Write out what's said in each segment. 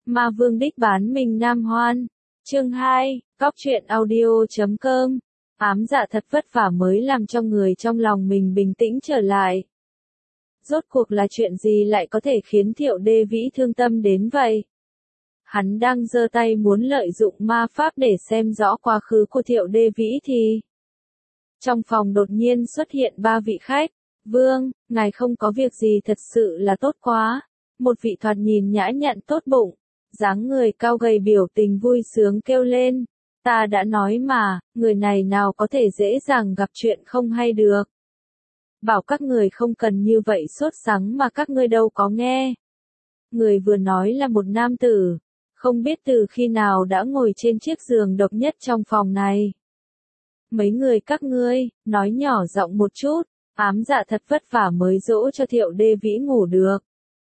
Ma Vương đích bán mình Nam Hoan. Chương 2, Cóc truyện audio.com. Ám dạ thật vất vả mới làm cho người trong lòng mình bình tĩnh trở lại. Rốt cuộc là chuyện gì lại có thể khiến Thiệu Đê Vĩ thương tâm đến vậy? Hắn đang giơ tay muốn lợi dụng ma pháp để xem rõ quá khứ của Thiệu Đê Vĩ thì trong phòng đột nhiên xuất hiện 3 vị khách. Vương, ngài không có việc gì thật sự là tốt quá. Một vị thoạt nhìn nhã nhặn tốt bụng, dáng người cao gầy biểu tình vui sướng kêu lên. Ta đã nói mà, người này nào có thể dễ dàng gặp chuyện không hay được. Bảo các người không cần như vậy sốt sắng mà các ngươi đâu có nghe. Người vừa nói là một nam tử, không biết từ khi nào đã ngồi trên chiếc giường độc nhất trong phòng này. Mấy người các ngươi, nói nhỏ giọng một chút, ám dạ thật vất vả mới dỗ cho Thiệu Đê Vĩ ngủ được.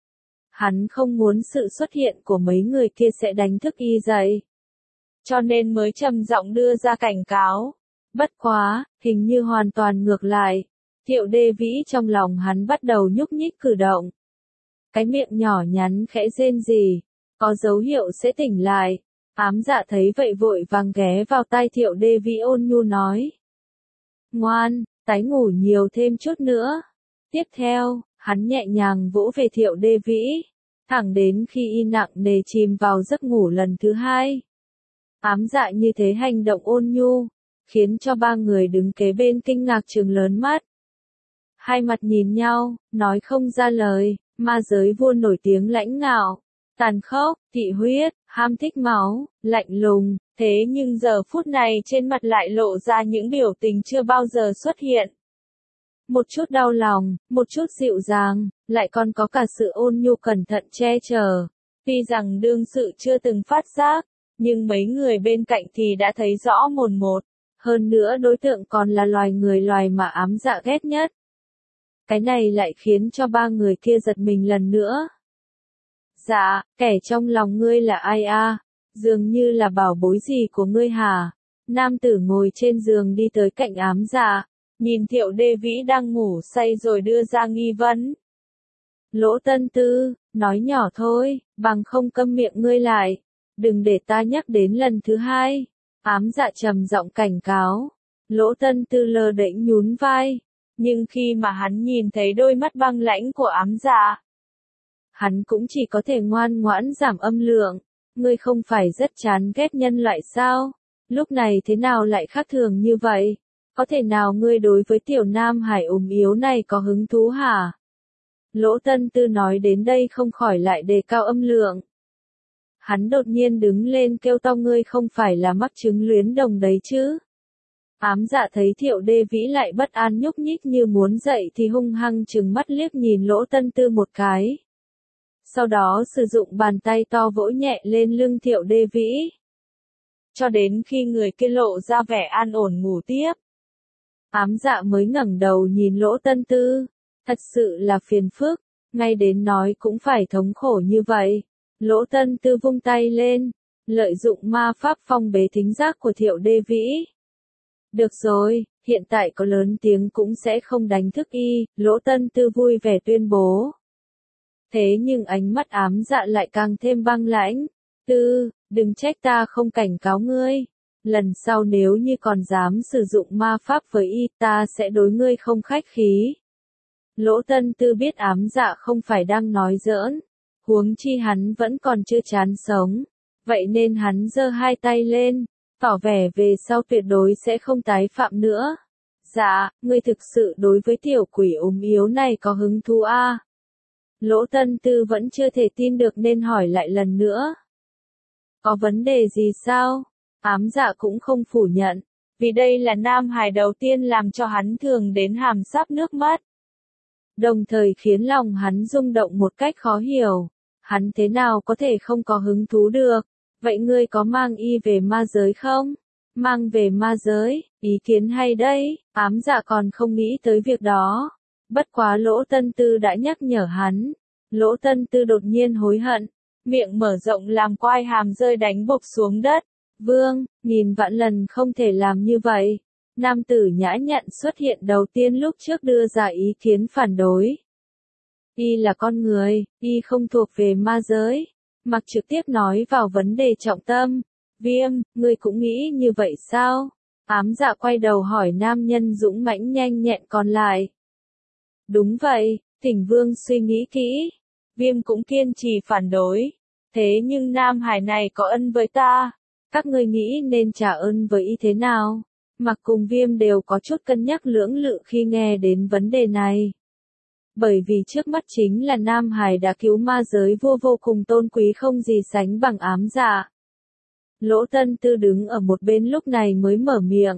Hắn không muốn sự xuất hiện của mấy người kia sẽ đánh thức y dậy, cho nên mới trầm giọng đưa ra cảnh cáo. Bất quá, hình như hoàn toàn ngược lại. Thiệu Đê Vĩ trong lòng hắn bắt đầu nhúc nhích cử động. Cái miệng nhỏ nhắn khẽ rên rỉ, có dấu hiệu sẽ tỉnh lại. Ám dạ thấy vậy vội vàng ghé vào tai Thiệu Đê Vĩ ôn nhu nói. Ngoan, tái ngủ nhiều thêm chút nữa. Tiếp theo, hắn nhẹ nhàng vỗ về Thiệu Đê Vĩ, thẳng đến khi y nặng nề chìm vào giấc ngủ lần thứ hai. Ám dạ như thế hành động ôn nhu, khiến cho 3 người đứng kế bên kinh ngạc trừng lớn mắt. Hai mặt nhìn nhau, nói không ra lời. Ma giới vua nổi tiếng lãnh ngạo, tàn khốc, thị huyết, ham thích máu, lạnh lùng, thế nhưng giờ phút này trên mặt lại lộ ra những biểu tình chưa bao giờ xuất hiện. Một chút đau lòng, một chút dịu dàng, lại còn có cả sự ôn nhu cẩn thận che chở. Tuy rằng đương sự chưa từng phát giác, nhưng mấy người bên cạnh thì đã thấy rõ mồn một. Hơn nữa đối tượng còn là loài mà ám dạ ghét nhất. Cái này lại khiến cho 3 người kia giật mình lần nữa. Dạ, kẻ trong lòng ngươi là ai a? Dường như là bảo bối gì của ngươi hả? Nam tử ngồi trên giường đi tới cạnh ám dạ, nhìn Thiệu Đê Vĩ đang ngủ say rồi đưa ra nghi vấn. Lỗ Tân Tư, nói nhỏ thôi, bằng không câm miệng ngươi lại, đừng để ta nhắc đến lần thứ hai. Ám dạ trầm giọng cảnh cáo. Lỗ Tân Tư lơ đễnh nhún vai. Nhưng khi mà hắn nhìn thấy đôi mắt băng lãnh của ám dạ, hắn cũng chỉ có thể ngoan ngoãn giảm âm lượng. Ngươi không phải rất chán ghét nhân loại sao? Lúc này thế nào lại khác thường như vậy? Có thể nào ngươi đối với tiểu nam hải yếu này có hứng thú hả? Lỗ Tân Tư nói đến đây không khỏi lại đề cao âm lượng. Hắn đột nhiên đứng lên kêu to, ngươi không phải là mắc chứng luyến đồng đấy chứ? Ám dạ thấy Thiệu Đê Vĩ lại bất an nhúc nhích như muốn dậy thì hung hăng trừng mắt liếc nhìn Lỗ Tân Tư một cái. Sau đó sử dụng bàn tay to vỗ nhẹ lên lưng Thiệu Đê Vĩ, cho đến khi người kia lộ ra vẻ an ổn ngủ tiếp. Ám dạ mới ngẩng đầu nhìn Lỗ Tân Tư. Thật sự là phiền phức, ngay đến nói cũng phải thống khổ như vậy. Lỗ Tân Tư vung tay lên, lợi dụng ma pháp phong bế thính giác của Thiệu Đê Vĩ. Được rồi, hiện tại có lớn tiếng cũng sẽ không đánh thức y, Lỗ Tân Tư vui vẻ tuyên bố. Thế nhưng ánh mắt ám dạ lại càng thêm băng lãnh. Tư, đừng trách ta không cảnh cáo ngươi. Lần sau nếu như còn dám sử dụng ma pháp với y, ta sẽ đối ngươi không khách khí. Lỗ Tân Tư biết ám dạ không phải đang nói giỡn, huống chi hắn vẫn còn chưa chán sống. Vậy nên hắn giơ 2 tay lên, tỏ vẻ về sau tuyệt đối sẽ không tái phạm nữa. Dạ, ngươi thực sự đối với tiểu quỷ yếu này có hứng thú a? Lỗ Tân Tư vẫn chưa thể tin được nên hỏi lại lần nữa. Có vấn đề gì sao? Ám dạ cũng không phủ nhận, vì đây là nam hài đầu tiên làm cho hắn thường đến hàm sắp nước mắt. Đồng thời khiến lòng hắn rung động một cách khó hiểu. Hắn thế nào có thể không có hứng thú được? Vậy ngươi có mang y về ma giới không? Mang về ma giới, ý kiến hay đấy. Ám dạ còn không nghĩ tới việc đó. Bất quá Lỗ Tân Tư đã nhắc nhở hắn. Lỗ Tân Tư đột nhiên hối hận, miệng mở rộng làm quai hàm rơi đánh bộc xuống đất. Vương, nghìn vạn lần không thể làm như vậy. Nam tử nhã nhặn xuất hiện đầu tiên lúc trước đưa ra ý kiến phản đối. Y là con người, y không thuộc về ma giới. Mặc trực tiếp nói vào vấn đề trọng tâm. Viêm, ngươi cũng nghĩ như vậy sao? Ám dạ quay đầu hỏi nam nhân dũng mãnh nhanh nhẹn còn lại. Đúng vậy, Thỉnh Vương suy nghĩ kỹ. Viêm cũng kiên trì phản đối. Thế nhưng Nam Hải này có ân với ta. Các ngươi nghĩ nên trả ơn với y thế nào? Mặc cùng Viêm đều có chút cân nhắc lưỡng lự khi nghe đến vấn đề này. Bởi vì trước mắt chính là Nam Hải đã cứu ma giới vua vô cùng tôn quý không gì sánh bằng ám dạ. Lỗ Tân Tư đứng ở một bên lúc này mới mở miệng.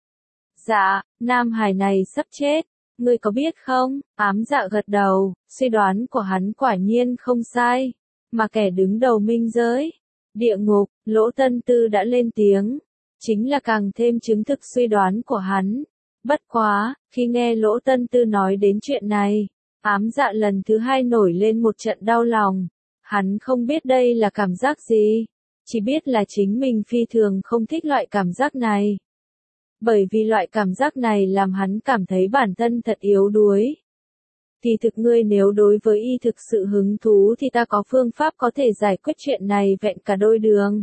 Dạ, Nam Hải này sắp chết. Ngươi có biết không? Ám dạ gật đầu, suy đoán của hắn quả nhiên không sai. Mà kẻ đứng đầu minh giới, địa ngục, Lỗ Tân Tư đã lên tiếng. Chính là càng thêm chứng thực suy đoán của hắn. Bất quá, khi nghe Lỗ Tân Tư nói đến chuyện này, ám dạ lần thứ hai nổi lên một trận đau lòng. Hắn không biết đây là cảm giác gì. Chỉ biết là chính mình phi thường không thích loại cảm giác này. Bởi vì loại cảm giác này làm hắn cảm thấy bản thân thật yếu đuối. Thì thực ngươi nếu đối với y thực sự hứng thú thì ta có phương pháp có thể giải quyết chuyện này vẹn cả đôi đường.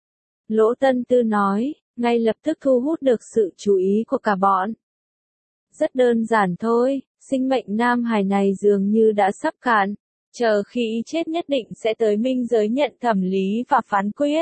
Lỗ Tân Tư nói, ngay lập tức thu hút được sự chú ý của cả bọn. Rất đơn giản thôi, sinh mệnh Nam Hải này dường như đã sắp cạn. Chờ khi y chết nhất định sẽ tới minh giới nhận thẩm lý và phán quyết.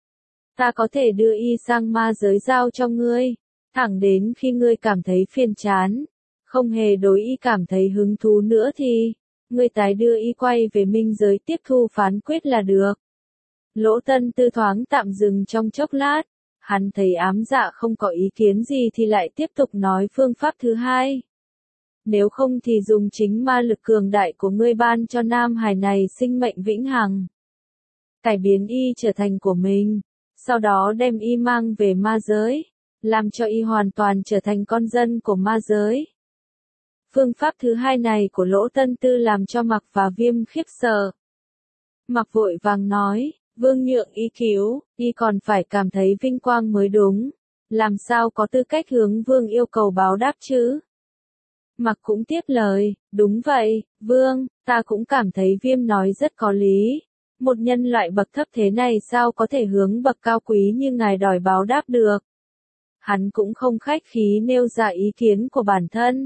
Ta có thể đưa y sang ma giới giao cho ngươi. Thẳng đến khi ngươi cảm thấy phiền chán, không hề đối y cảm thấy hứng thú nữa thì, ngươi tái đưa y quay về minh giới tiếp thu phán quyết là được. Lỗ Tân Tư thoáng tạm dừng trong chốc lát, hắn thấy ám dạ không có ý kiến gì thì lại tiếp tục nói phương pháp thứ hai. Nếu không thì dùng chính ma lực cường đại của ngươi ban cho Nam Hải này sinh mệnh vĩnh hằng. Cải biến y trở thành của mình, sau đó đem y mang về ma giới. Làm cho y hoàn toàn trở thành con dân của ma giới. Phương pháp thứ hai này của Lỗ Tân Tư làm cho Mặc và Viêm khiếp sợ. Mặc vội vàng nói, Vương nhượng y cứu, y còn phải cảm thấy vinh quang mới đúng. Làm sao có tư cách hướng Vương yêu cầu báo đáp chứ? Mặc cũng tiếp lời, đúng vậy, Vương, ta cũng cảm thấy Viêm nói rất có lý. Một nhân loại bậc thấp thế này sao có thể hướng bậc cao quý như ngài đòi báo đáp được? Hắn cũng không khách khí nêu ra ý kiến của bản thân.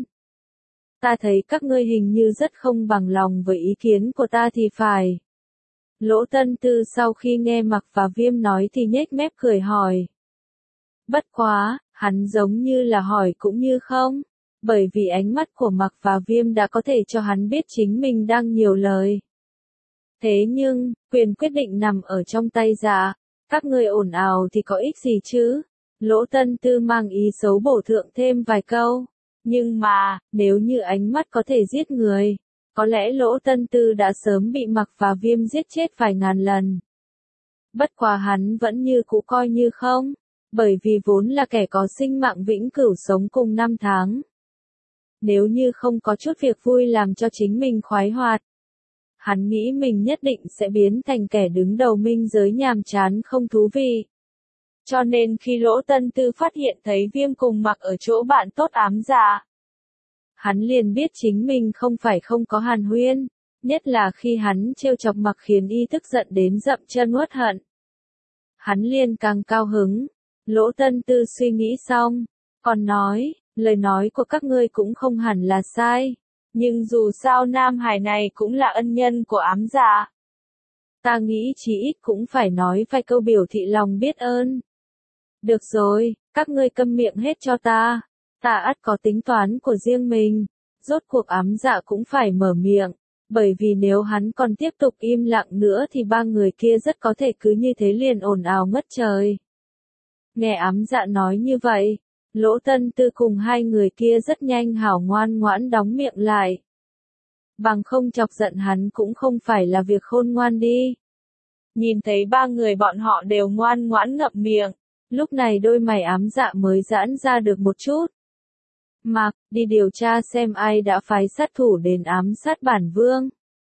Ta thấy các ngươi hình như rất không bằng lòng với ý kiến của ta thì phải. Lỗ Tân Tư sau khi nghe Mặc và Viêm nói thì nhếch mép cười hỏi. Bất quá, hắn giống như là hỏi cũng như không, bởi vì ánh mắt của Mặc và Viêm đã có thể cho hắn biết chính mình đang nhiều lời. Thế nhưng, quyền quyết định nằm ở trong tay dạ, các ngươi ồn ào thì có ích gì chứ? Lỗ Tân Tư mang ý xấu bổ thượng thêm vài câu. Nhưng mà, nếu như ánh mắt có thể giết người, có lẽ Lỗ Tân Tư đã sớm bị Mặc và Viêm giết chết vài ngàn lần. Bất quá hắn vẫn như cũ coi như không, bởi vì vốn là kẻ có sinh mạng vĩnh cửu sống cùng năm tháng. Nếu như không có chút việc vui làm cho chính mình khoái hoạt, hắn nghĩ mình nhất định sẽ biến thành kẻ đứng đầu minh giới nhàm chán không thú vị. Cho nên khi Lỗ Tân Tư phát hiện thấy Viêm cùng Mặc ở chỗ bạn tốt ám dạ, hắn liền biết chính mình không phải không có hàn huyên, nhất là khi hắn trêu chọc Mặc khiến y tức giận đến dậm chân uất hận. Hắn liền càng cao hứng. Lỗ Tân Tư suy nghĩ xong, còn nói, lời nói của các ngươi cũng không hẳn là sai, nhưng dù sao Nam Hải này cũng là ân nhân của ám dạ. Ta nghĩ chí ít cũng phải nói vài câu biểu thị lòng biết ơn. Được rồi, các ngươi câm miệng hết cho ta. Ta ắt có tính toán của riêng mình. Rốt cuộc ám dạ cũng phải mở miệng. Bởi vì nếu hắn còn tiếp tục im lặng nữa thì ba người kia rất có thể cứ như thế liền ồn ào ngất trời. Nghe ám dạ nói như vậy, Lỗ Tân Tư cùng hai người kia rất nhanh hảo ngoan ngoãn đóng miệng lại. Bằng không chọc giận hắn cũng không phải là việc khôn ngoan đi. Nhìn thấy ba người bọn họ đều ngoan ngoãn ngậm miệng. Lúc này đôi mày ám dạ mới giãn ra được một chút. Mặc, đi điều tra xem ai đã phái sát thủ đến ám sát bản vương.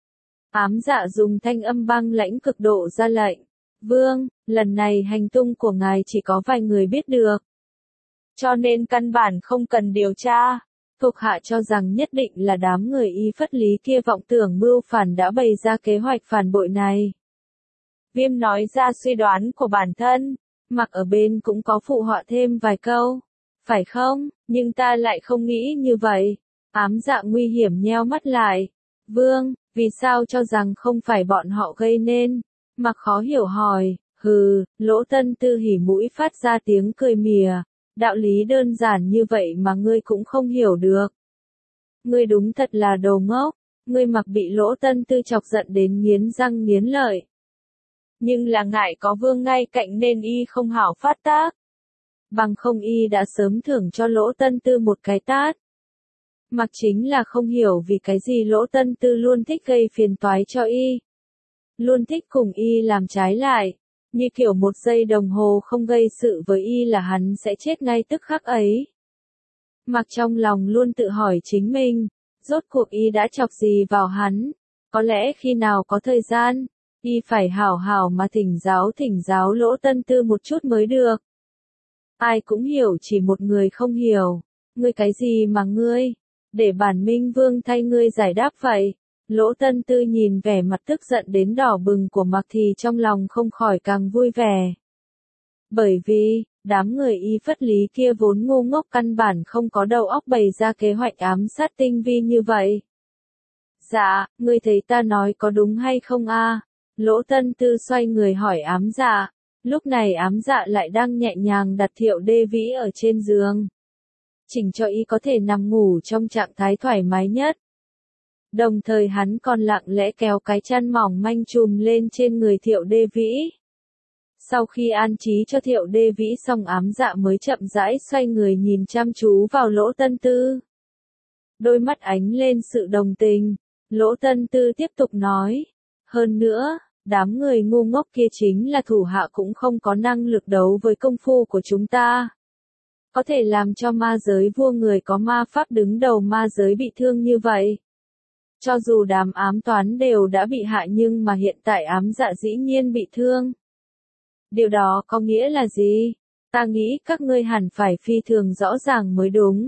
Ám dạ dùng thanh âm băng lãnh cực độ ra lệnh. Vương, lần này hành tung của ngài chỉ có vài người biết được. Cho nên căn bản không cần điều tra. Thuộc hạ cho rằng nhất định là đám người y phất lý kia vọng tưởng mưu phản đã bày ra kế hoạch phản bội này. Viêm nói ra suy đoán của bản thân, Mặc ở bên cũng có phụ họa thêm vài câu. Phải không, nhưng ta lại không nghĩ như vậy. Ám Dạ nguy hiểm nheo mắt lại. Vương, vì sao cho rằng không phải bọn họ gây nên? Mặc khó hiểu hỏi, Lỗ Tân Tư hỉ mũi phát ra tiếng cười mỉa. Đạo lý đơn giản như vậy mà ngươi cũng không hiểu được. Ngươi đúng thật là đồ ngốc, ngươi Mặc bị Lỗ Tân Tư chọc giận đến nghiến răng nghiến lợi. Nhưng là ngại có Vương ngay cạnh nên y không hảo phát tác. Bằng không y đã sớm thưởng cho Lỗ Tân Tư một cái tát. Mặc chính là không hiểu vì cái gì Lỗ Tân Tư luôn thích gây phiền toái cho y. Luôn thích cùng y làm trái lại. Như kiểu một giây đồng hồ không gây sự với y là hắn sẽ chết ngay tức khắc ấy. Mặc trong lòng luôn tự hỏi chính mình, rốt cuộc y đã chọc gì vào hắn. Có lẽ khi nào có thời gian, y phải hảo hảo mà thỉnh giáo Lỗ Tân Tư một chút mới được. Ai cũng hiểu chỉ một người không hiểu. Ngươi cái gì mà ngươi? Để bản Minh Vương thay ngươi giải đáp vậy. Lỗ Tân Tư nhìn vẻ mặt tức giận đến đỏ bừng của Mặc thì trong lòng không khỏi càng vui vẻ. Bởi vì, đám người y phất lý kia vốn ngu ngốc căn bản không có đầu óc bày ra kế hoạch ám sát tinh vi như vậy. Dạ, ngươi thấy ta nói có đúng hay không a? Lỗ Tân Tư xoay người hỏi Ám Dạ. Lúc này Ám Dạ lại đang nhẹ nhàng đặt Thiệu Đê Vĩ ở trên giường. Chỉnh cho y có thể nằm ngủ trong trạng thái thoải mái nhất. Đồng thời hắn còn lặng lẽ kéo cái chăn mỏng manh trùm lên trên người Thiệu Đê Vĩ. Sau khi an trí cho Thiệu Đê Vĩ xong Ám Dạ mới chậm rãi xoay người nhìn chăm chú vào Lỗ Tân Tư. Đôi mắt ánh lên sự đồng tình. Lỗ Tân Tư tiếp tục nói. Hơn nữa, đám người ngu ngốc kia chính là thủ hạ cũng không có năng lực đấu với công phu của chúng ta. Có thể làm cho ma giới vua người có ma pháp đứng đầu ma giới bị thương như vậy. Cho dù đám ám toán đều đã bị hại nhưng mà hiện tại Ám Dạ dĩ nhiên bị thương. Điều đó có nghĩa là gì? Ta nghĩ các ngươi hẳn phải phi thường rõ ràng mới đúng.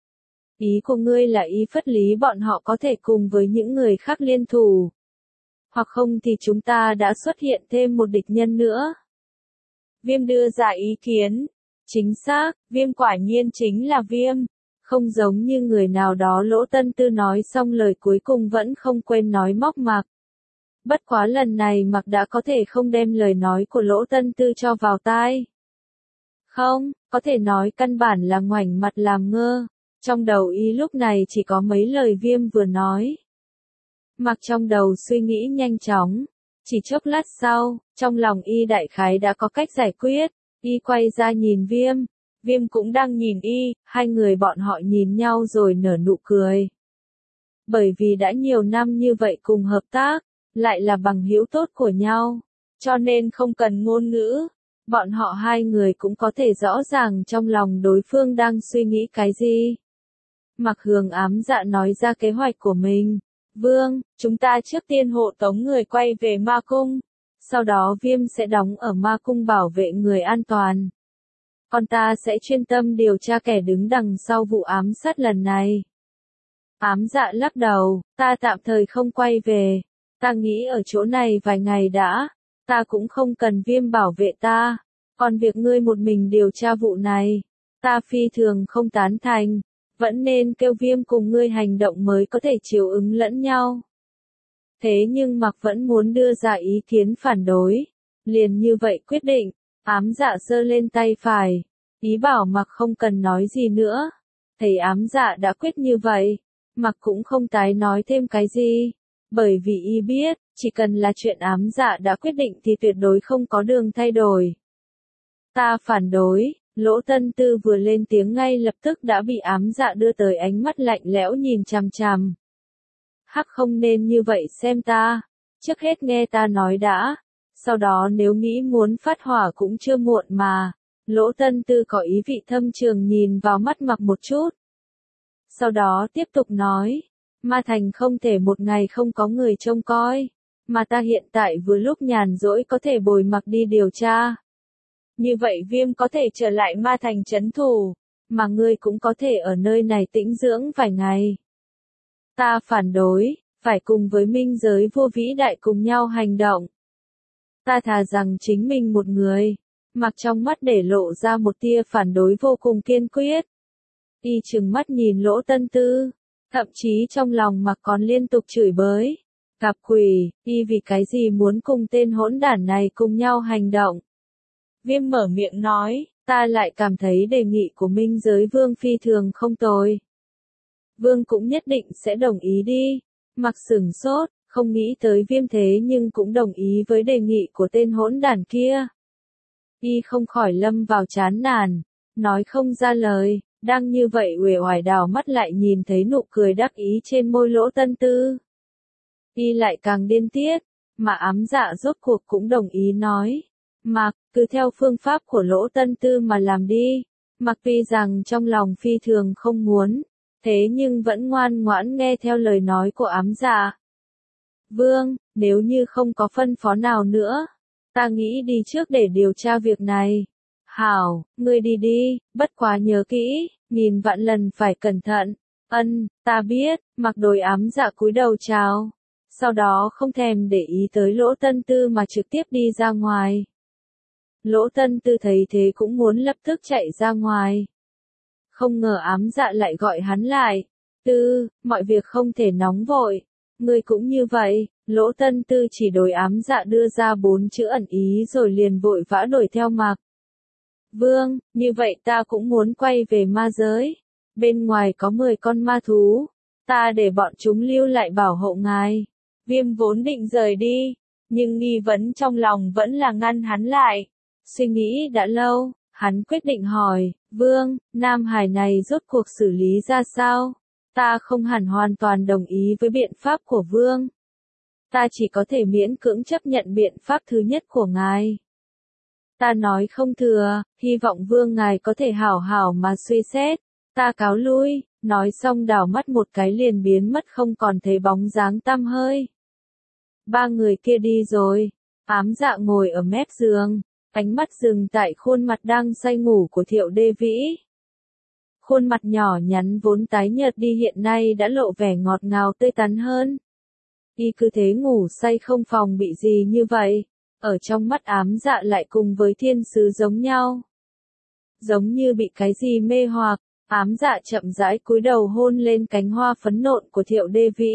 Ý của ngươi là ý phất lý bọn họ có thể cùng với những người khác liên thủ. Hoặc không thì chúng ta đã xuất hiện thêm một địch nhân nữa. Viêm đưa ra ý kiến. Chính xác, Viêm quả nhiên chính là Viêm. Không giống như người nào đó. Lỗ Tân Tư nói xong lời cuối cùng vẫn không quên nói móc Mặc. Bất quá lần này Mặc đã có thể không đem lời nói của Lỗ Tân Tư cho vào tai. Không, có thể nói căn bản là ngoảnh mặt làm ngơ. Trong đầu y lúc này chỉ có mấy lời Viêm vừa nói. Mặc trong đầu suy nghĩ nhanh chóng. Chỉ chốc lát sau, trong lòng y đại khái đã có cách giải quyết. Y quay ra nhìn Viêm. Viêm cũng đang nhìn y, hai người bọn họ nhìn nhau rồi nở nụ cười. Bởi vì đã nhiều năm như vậy cùng hợp tác, lại là bằng hữu tốt của nhau, cho nên không cần ngôn ngữ, bọn họ hai người cũng có thể rõ ràng trong lòng đối phương đang suy nghĩ cái gì. Mặc hướng Ám Dạ nói ra kế hoạch của mình. Vương, chúng ta trước tiên hộ tống người quay về ma cung, sau đó Viêm sẽ đóng ở ma cung bảo vệ người an toàn. Còn ta sẽ chuyên tâm điều tra kẻ đứng đằng sau vụ ám sát lần này. Ám Dạ lắc đầu, ta tạm thời không quay về. Ta nghĩ ở chỗ này vài ngày đã. Ta cũng không cần Viêm bảo vệ ta. Còn việc ngươi một mình điều tra vụ này, ta phi thường không tán thành. Vẫn nên kêu Viêm cùng ngươi hành động mới có thể chiều ứng lẫn nhau. Thế nhưng Mặc vẫn muốn đưa ra ý kiến phản đối. Liền như vậy quyết định. Ám Dạ giơ lên tay phải, ý bảo Mặc không cần nói gì nữa. Thấy Ám Dạ đã quyết như vậy, Mặc cũng không tái nói thêm cái gì, bởi vì y biết, chỉ cần là chuyện Ám Dạ đã quyết định thì tuyệt đối không có đường thay đổi. Ta phản đối, Lỗ Tân Tư vừa lên tiếng ngay lập tức đã bị Ám Dạ đưa tới ánh mắt lạnh lẽo nhìn chằm chằm. Hắc không nên như vậy xem ta, trước hết nghe ta nói đã. Sau đó nếu nghĩ muốn phát hỏa cũng chưa muộn mà. Lỗ Tân Tư có ý vị thâm trường nhìn vào mắt Mặc một chút. Sau đó tiếp tục nói. Ma thành không thể một ngày không có người trông coi. Mà ta hiện tại vừa lúc nhàn rỗi có thể bồi Mặc đi điều tra. Như vậy Viêm có thể trở lại ma thành trấn thủ. Mà ngươi cũng có thể ở nơi này tĩnh dưỡng vài ngày. Ta phản đối, phải cùng với minh giới vua vĩ đại cùng nhau hành động. Ta thà rằng chính mình một người. Mặc trong mắt để lộ ra một tia phản đối vô cùng kiên quyết. Y trừng mắt nhìn Lỗ Tân Tư, thậm chí trong lòng Mặc còn liên tục chửi bới. Gặp quỷ, y vì cái gì muốn cùng tên hỗn đản này cùng nhau hành động. Viêm mở miệng nói, ta lại cảm thấy đề nghị của Minh Giới Vương phi thường không tồi. Vương cũng nhất định sẽ đồng ý đi. Mặc sửng sốt, không nghĩ tới Viêm thế nhưng cũng đồng ý với đề nghị của tên hỗn đản kia. Y không khỏi lâm vào chán nản, nói không ra lời, đang như vậy uể oải đảo mắt lại nhìn thấy nụ cười đắc ý trên môi Lỗ Tân Tư. Y lại càng điên tiết, mà ám dạ rốt cuộc cũng đồng ý nói. Mặc, cứ theo phương pháp của Lỗ Tân Tư mà làm đi. Mặc tuy rằng trong lòng phi thường không muốn, thế nhưng vẫn ngoan ngoãn nghe theo lời nói của ám dạ. Vương, nếu như không có phân phó nào nữa, ta nghĩ đi trước để điều tra việc này. Hảo, ngươi đi đi, bất quá nhớ kỹ, nghìn vạn lần phải cẩn thận. Ân, ta biết. Mặc Đồi ám dạ cúi đầu chào. Sau đó không thèm để ý tới Lỗ Tân Tư mà trực tiếp đi ra ngoài. Lỗ Tân Tư thấy thế cũng muốn lập tức chạy ra ngoài. Không ngờ ám dạ lại gọi hắn lại. Tư, mọi việc không thể nóng vội. Ngươi cũng như vậy. Lỗ Tân Tư chỉ đối ám dạ đưa ra 4 chữ ẩn ý rồi liền vội vã đuổi theo Mặc. Vương, như vậy ta cũng muốn quay về ma giới. Bên ngoài có 10 con ma thú. Ta để bọn chúng lưu lại bảo hộ ngài. Viêm vốn định rời đi, nhưng nghi vấn trong lòng vẫn là ngăn hắn lại. Suy nghĩ đã lâu, hắn quyết định hỏi, Vương, Nam Hải này rốt cuộc xử lý ra sao? Ta không hẳn hoàn toàn đồng ý với biện pháp của Vương. Ta chỉ có thể miễn cưỡng chấp nhận biện pháp thứ nhất của ngài. Ta nói không thừa, hy vọng Vương ngài có thể hảo hảo mà suy xét. Ta cáo lui, nói xong đảo mắt một cái liền biến mất không còn thấy bóng dáng tăm hơi. 3 người kia đi rồi, ám dạ ngồi ở mép giường, ánh mắt dừng tại khuôn mặt đang say ngủ của Thiệu Đê Vĩ. Khuôn mặt nhỏ nhắn vốn tái nhợt đi hiện nay đã lộ vẻ ngọt ngào tươi tắn hơn. Y cứ thế ngủ say không phòng bị gì như vậy, ở trong mắt ám dạ lại cùng với thiên sứ giống nhau. Giống như bị cái gì mê hoặc, ám dạ chậm rãi cúi đầu hôn lên cánh hoa phấn nộn của Thiệu Đê Vĩ.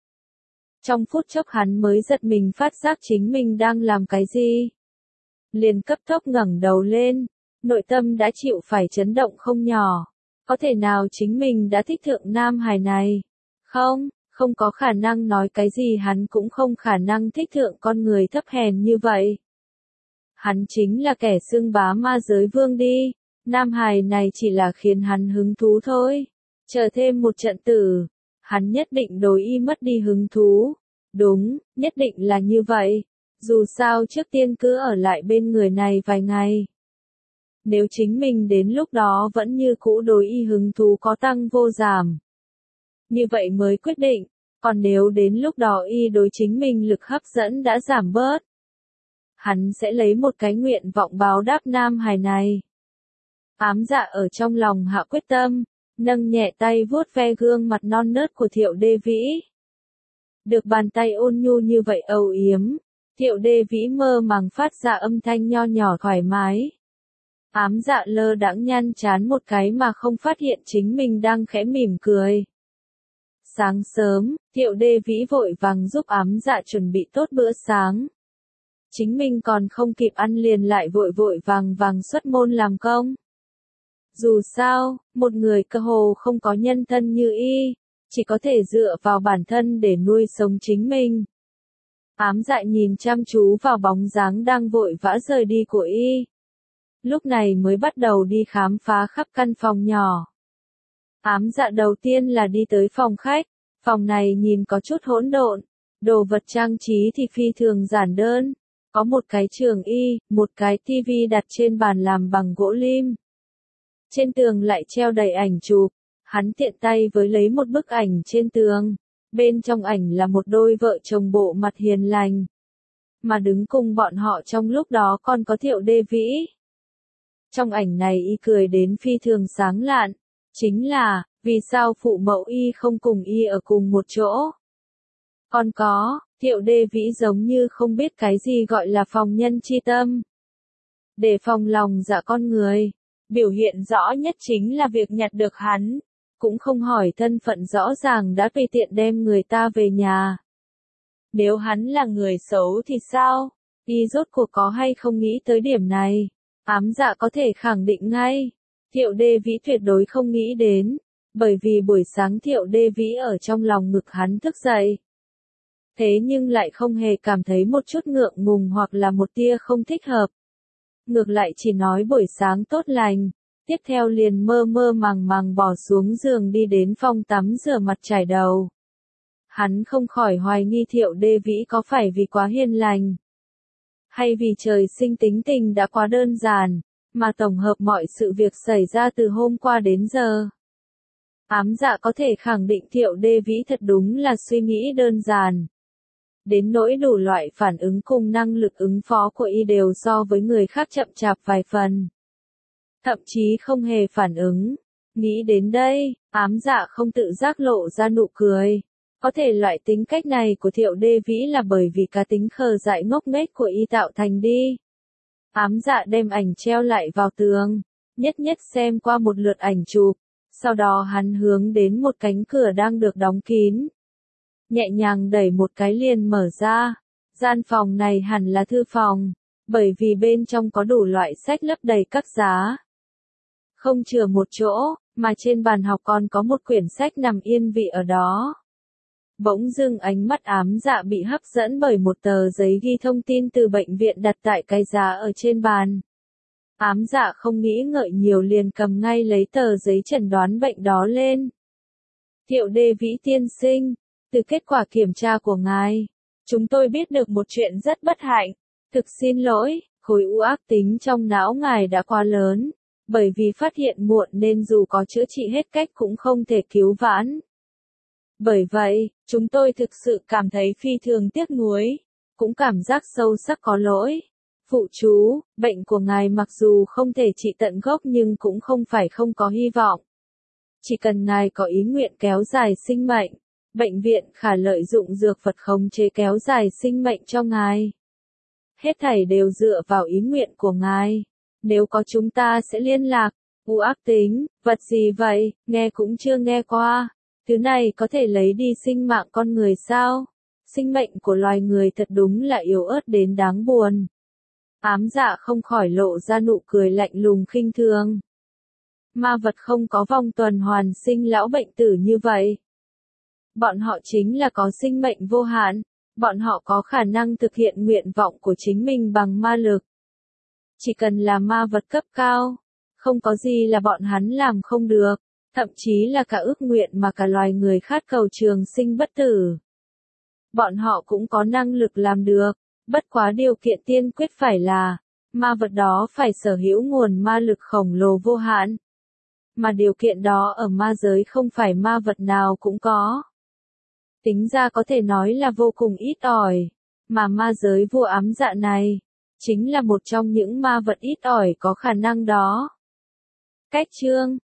Trong phút chốc hắn mới giật mình phát giác chính mình đang làm cái gì. Liền cấp tốc ngẩng đầu lên, nội tâm đã chịu phải chấn động không nhỏ. Có thể nào chính mình đã thích thượng Nam Hải này? Không, không có khả năng, nói cái gì hắn cũng không khả năng thích thượng con người thấp hèn như vậy. Hắn chính là kẻ xưng bá ma giới vương đi. Nam Hải này chỉ là khiến hắn hứng thú thôi. Chờ thêm một trận tử, hắn nhất định đối y mất đi hứng thú. Đúng, nhất định là như vậy. Dù sao trước tiên cứ ở lại bên người này vài ngày. Nếu chính mình đến lúc đó vẫn như cũ đối y hứng thú có tăng vô giảm, như vậy mới quyết định. Còn nếu đến lúc đó y đối chính mình lực hấp dẫn đã giảm bớt, hắn sẽ lấy một cái nguyện vọng báo đáp Nam Hải này. Ám dạ ở trong lòng hạ quyết tâm, nâng nhẹ tay vuốt ve gương mặt non nớt của Thiệu Đê Vĩ. Được bàn tay ôn nhu như vậy âu yếm, Thiệu Đê Vĩ mơ màng phát ra âm thanh nho nhỏ thoải mái. Ám dạ lơ đãng nhăn chán một cái mà không phát hiện chính mình đang khẽ mỉm cười. Sáng sớm, Thiệu Đê Vĩ vội vàng giúp ám dạ chuẩn bị tốt bữa sáng. Chính mình còn không kịp ăn liền lại vội vàng xuất môn làm công. Dù sao, một người cơ hồ không có nhân thân như y, chỉ có thể dựa vào bản thân để nuôi sống chính mình. Ám dạ nhìn chăm chú vào bóng dáng đang vội vã rời đi của y. Lúc này mới bắt đầu đi khám phá khắp căn phòng nhỏ. Ám dạ đầu tiên là đi tới phòng khách. Phòng này nhìn có chút hỗn độn, đồ vật trang trí thì phi thường giản đơn. Có một cái trường y, một cái tivi đặt trên bàn làm bằng gỗ lim. Trên tường lại treo đầy ảnh chụp. Hắn tiện tay với lấy một bức ảnh trên tường. Bên trong ảnh là một đôi vợ chồng bộ mặt hiền lành. Mà đứng cùng bọn họ trong lúc đó còn có Thiệu Đê Vĩ. Trong ảnh này y cười đến phi thường sáng lạn. Chính là, vì sao phụ mẫu y không cùng y ở cùng một chỗ? Còn có, Thiệu Đê Vĩ giống như không biết cái gì gọi là phòng nhân chi tâm. Để phòng lòng dạ con người, biểu hiện rõ nhất chính là việc nhặt được hắn, cũng không hỏi thân phận rõ ràng đã tùy tiện đem người ta về nhà. Nếu hắn là người xấu thì sao? Y rốt cuộc có hay không nghĩ tới điểm này? Ám dạ có thể khẳng định ngay. Thiệu Đê Vĩ tuyệt đối không nghĩ đến, bởi vì buổi sáng Thiệu Đê Vĩ ở trong lòng ngực hắn thức dậy. Thế nhưng lại không hề cảm thấy một chút ngượng ngùng hoặc là một tia không thích hợp. Ngược lại chỉ nói buổi sáng tốt lành, tiếp theo liền mơ mơ màng màng bỏ xuống giường đi đến phòng tắm rửa mặt chải đầu. Hắn không khỏi hoài nghi Thiệu Đê Vĩ có phải vì quá hiền lành, hay vì trời sinh tính tình đã quá đơn giản, mà tổng hợp mọi sự việc xảy ra từ hôm qua đến giờ. Ám dạ có thể khẳng định Thiệu Đê Vĩ thật đúng là suy nghĩ đơn giản. Đến nỗi đủ loại phản ứng cùng năng lực ứng phó của y đều so với người khác chậm chạp vài phần. Thậm chí không hề phản ứng. Nghĩ đến đây, ám dạ không tự giác lộ ra nụ cười. Có thể loại tính cách này của Thiệu Đê Vĩ là bởi vì cá tính khờ dại ngốc nghếch của y tạo thành đi. Ám dạ đem ảnh treo lại vào tường, nhất nhất xem qua một lượt ảnh chụp. Sau đó hắn hướng đến một cánh cửa đang được đóng kín. Nhẹ nhàng đẩy một cái liền mở ra. Gian phòng này hẳn là thư phòng, bởi vì bên trong có đủ loại sách lấp đầy các giá. Không chừa một chỗ, mà trên bàn học còn có một quyển sách nằm yên vị ở đó. Bỗng dưng ánh mắt ám dạ bị hấp dẫn bởi một tờ giấy ghi thông tin từ bệnh viện đặt tại cái giá ở trên bàn. Ám dạ không nghĩ ngợi nhiều liền cầm ngay lấy tờ giấy chẩn đoán bệnh đó lên. Thiệu Đê Vĩ tiên sinh, từ kết quả kiểm tra của ngài, chúng tôi biết được một chuyện rất bất hạnh. Thực xin lỗi, khối u ác tính trong não ngài đã quá lớn, bởi vì phát hiện muộn nên dù có chữa trị hết cách cũng không thể cứu vãn. Bởi vậy, chúng tôi thực sự cảm thấy phi thường tiếc nuối, cũng cảm giác sâu sắc có lỗi. Phụ chú, bệnh của ngài mặc dù không thể trị tận gốc nhưng cũng không phải không có hy vọng. Chỉ cần ngài có ý nguyện kéo dài sinh mệnh, bệnh viện khả lợi dụng dược vật khống chế kéo dài sinh mệnh cho ngài. Hết thảy đều dựa vào ý nguyện của ngài. Nếu có chúng ta sẽ liên lạc. U ác tính, vật gì vậy, nghe cũng chưa nghe qua. Thứ này có thể lấy đi sinh mạng con người sao? Sinh mệnh của loài người thật đúng là yếu ớt đến đáng buồn. Ám dạ không khỏi lộ ra nụ cười lạnh lùng khinh thường. Ma vật không có vòng tuần hoàn sinh lão bệnh tử như vậy. Bọn họ chính là có sinh mệnh vô hạn, bọn họ có khả năng thực hiện nguyện vọng của chính mình bằng ma lực. Chỉ cần là ma vật cấp cao, không có gì là bọn hắn làm không được, thậm chí là cả ước nguyện mà cả loài người khát cầu trường sinh bất tử. Bọn họ cũng có năng lực làm được, bất quá điều kiện tiên quyết phải là, ma vật đó phải sở hữu nguồn ma lực khổng lồ vô hạn. Mà điều kiện đó ở ma giới không phải ma vật nào cũng có. Tính ra có thể nói là vô cùng ít ỏi, mà ma giới vua ám dạ này, chính là một trong những ma vật ít ỏi có khả năng đó. Cách chương